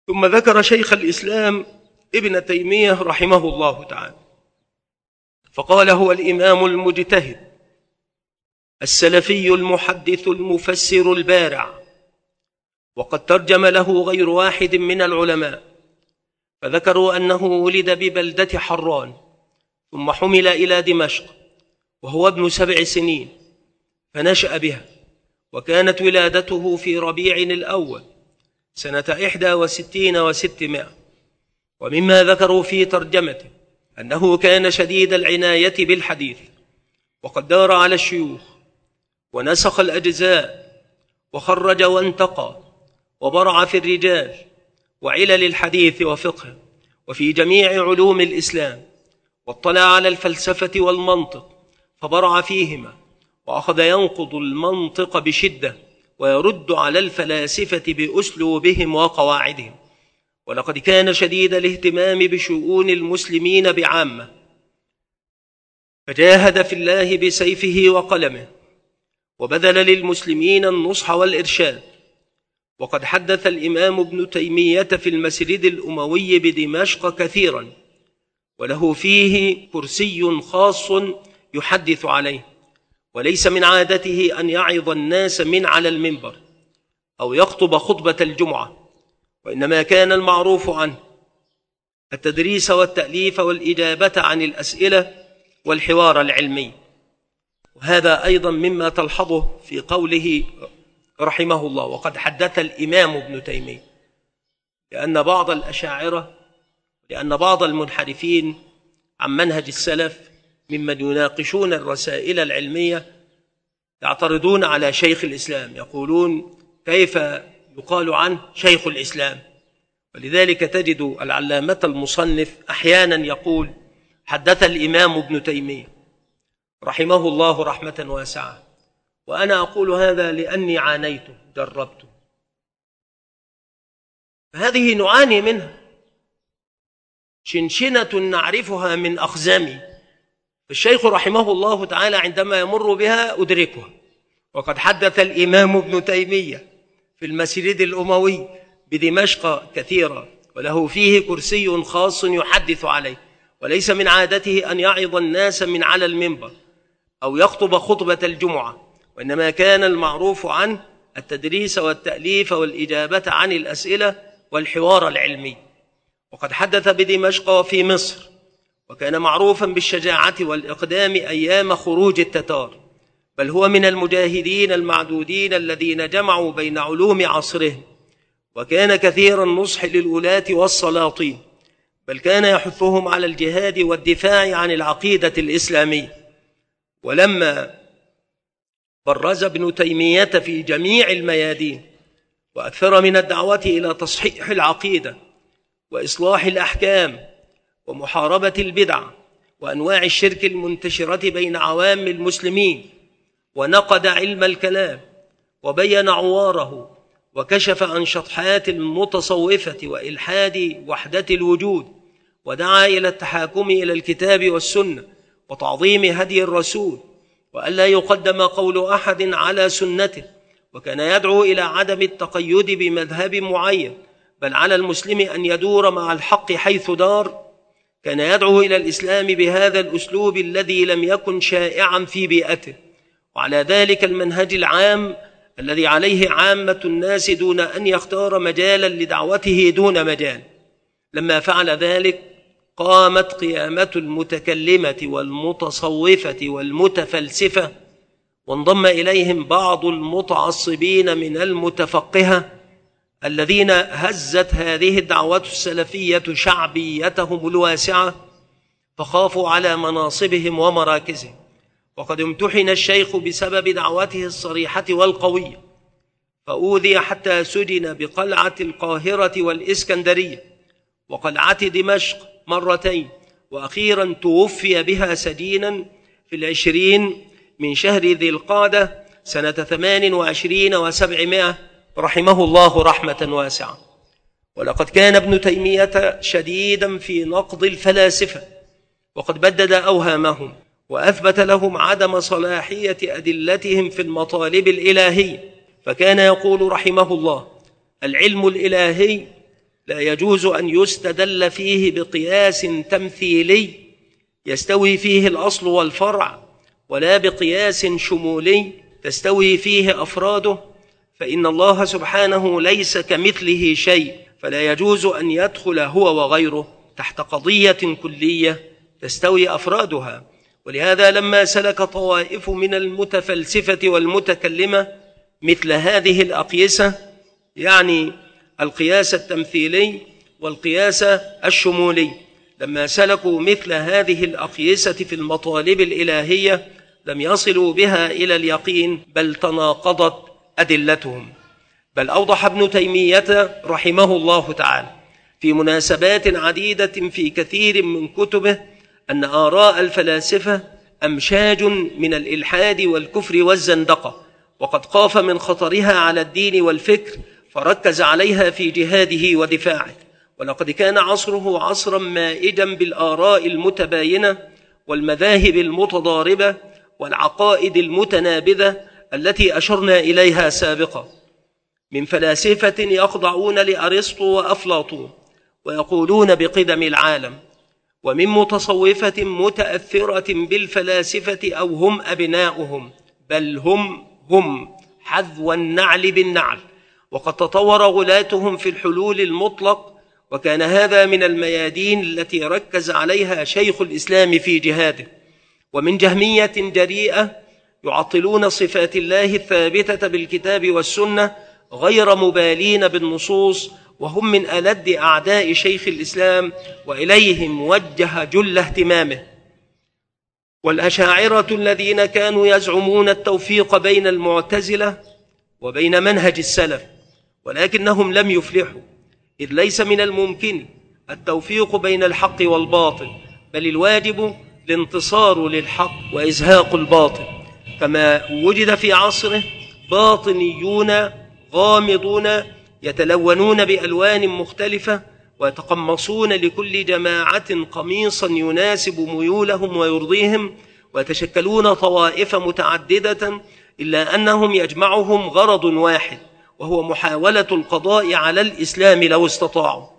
ثم ذكر شيخ الإسلام ابن تيمية رحمه الله تعالى فقال: هو الإمام المجتهد السلفي المحدث المفسر البارع، وقد ترجم له غير واحد من العلماء، فذكروا أنه ولد ببلدة حران ثم حمل إلى دمشق وهو ابن 7 سنين فنشأ بها، وكانت ولادته في ربيع الأول سنة 61 و600. ومما ذكروا في ترجمته أنه كان شديد العناية بالحديث، وقد دار على الشيوخ ونسخ الأجزاء وخرج وانتقى وبرع في الرجال وعلل الحديث وفقه وفي جميع علوم الإسلام، واطلع على الفلسفة والمنطق فبرع فيهما، وأخذ ينقض المنطق بشدة ويرد على الفلاسفة بأسلوبهم وقواعدهم. ولقد كان شديد الاهتمام بشؤون المسلمين بعامة، فجاهد في الله بسيفه وقلمه، وبذل للمسلمين النصح والإرشاد. وقد حدث الإمام ابن تيمية في المسجد الأموي بدمشق كثيرا، وله فيه كرسي خاص يحدث عليه، وليس من عادته أن يعظ الناس من على المنبر أو يخطب خطبة الجمعة، وإنما كان المعروف عنه التدريس والتأليف والإجابة عن الأسئلة والحوار العلمي. وهذا أيضا مما تلحظه في قوله رحمه الله: وقد حدث الإمام ابن تيمية، لأن بعض الأشاعرة لأن بعض المنحرفين عن منهج السلف ممن يناقشون الرسائل العلمية يعترضون على شيخ الإسلام، يقولون: كيف يقال عنه شيخ الإسلام؟ ولذلك تجد العلامة المصنف أحيانا يقول: حدث الإمام ابن تيمية رحمه الله رحمة واسعة. وأنا أقول هذا لأني عانيته جربته، فهذه نعاني منها، شنشنة نعرفها من أخزامي، الشيخ رحمه الله تعالى عندما يمر بها أدركها. وقد حدث الإمام ابن تيمية في المسجد الأموي بدمشق كثيرا، وله فيه كرسي خاص يحدث عليه، وليس من عادته أن يعظ الناس من على المنبر أو يخطب خطبة الجمعة، وإنما كان المعروف عنه التدريس والتأليف والإجابة عن الأسئلة والحوار العلمي. وقد حدث بدمشق وفي مصر، وكان معروفا بالشجاعة والإقدام أيام خروج التتار، بل هو من المجاهدين المعدودين الذين جمعوا بين علوم عصرهم، وكان كثير النصح للولاة والسلاطين، بل كان يحثهم على الجهاد والدفاع عن العقيدة الإسلامية. ولما برز ابن تيمية في جميع الميادين وأكثر من الدعوة إلى تصحيح العقيدة وإصلاح الأحكام ومحاربة البدع وأنواع الشرك المنتشرة بين عوام المسلمين، ونقد علم الكلام وبين عواره وكشف عن شطحات المتصوفة وإلحاد وحدة الوجود، ودعا إلى التحاكم إلى الكتاب والسنة وتعظيم هدي الرسول، وألا يقدم قول أحد على سنته، وكان يدعو إلى عدم التقيد بمذهب معين، بل على المسلم أن يدور مع الحق حيث دار. كان يدعو إلى الإسلام بهذا الأسلوب الذي لم يكن شائعا في بيئته، وعلى ذلك المنهج العام الذي عليه عامة الناس دون أن يختار مجالا لدعوته دون مجال. لما فعل ذلك قامت قيامة المتكلمة والمتصوفة والمتفلسفة، وانضم إليهم بعض المتعصبين من المتفقهة الذين هزت هذه الدعوة السلفية شعبيتهم الواسعة، فخافوا على مناصبهم ومراكزهم. وقد امتحن الشيخ بسبب دعوته الصريحة والقوية، فأوذي حتى سجن بقلعة القاهرة والإسكندرية وقلعة دمشق مرتين، وأخيرا توفي بها سجينا في 20 من شهر ذي القعدة سنة 28 و700 رحمه الله رحمة واسعة. ولقد كان ابن تيمية شديدا في نقض الفلاسفة، وقد بدد أوهامهم وأثبت لهم عدم صلاحية أدلتهم في المطالب الإلهية، فكان يقول رحمه الله: العلم الإلهي لا يجوز أن يستدل فيه بقياس تمثيلي يستوي فيه الأصل والفرع، ولا بقياس شمولي تستوي فيه أفراده، فإن الله سبحانه ليس كمثله شيء، فلا يجوز أن يدخل هو وغيره تحت قضية كلية تستوي أفرادها. ولهذا لما سلك طوائف من المتفلسفة والمتكلمة مثل هذه الأقيسة، يعني القياس التمثيلي والقياس الشمولي، لما سلكوا مثل هذه الأقيسة في المطالب الإلهية لم يصلوا بها إلى اليقين، بل تناقضت أدلتهم. بل أوضح ابن تيمية رحمه الله تعالى في مناسبات عديدة في كثير من كتبه أن آراء الفلاسفة أمشاج من الإلحاد والكفر والزندقة، وقد خاف من خطرها على الدين والفكر فركز عليها في جهاده ودفاعه. ولقد كان عصره عصرا مائجا بالآراء المتباينة والمذاهب المتضاربة والعقائد المتنابذة التي أشرنا إليها سابقا، من فلاسفة يخضعون لأرسطو وأفلاطون ويقولون بقدم العالم، ومن متصوفة متأثرة بالفلاسفة أو هم أبناؤهم، بل هم حذو النعل بالنعل، وقد تطور غلاتهم في الحلول المطلق. وكان هذا من الميادين التي ركز عليها شيخ الإسلام في جهاده. ومن جهمية جريئة يعطلون صفات الله الثابتة بالكتاب والسنة غير مبالين بالنصوص، وهم من ألد أعداء شيخ الإسلام، وإليهم وجه جل اهتمامه. والأشاعرة الذين كانوا يزعمون التوفيق بين المعتزلة وبين منهج السلف، ولكنهم لم يفلحوا، إذ ليس من الممكن التوفيق بين الحق والباطل، بل الواجب الانتصار للحق وإزهاق الباطل. كما وجد في عصره باطنيون غامضون يتلونون بألوان مختلفة ويتقمصون لكل جماعة قميصا يناسب ميولهم ويرضيهم، ويتشكلون طوائف متعددة، إلا أنهم يجمعهم غرض واحد، وهو محاولة القضاء على الإسلام لو استطاعوا.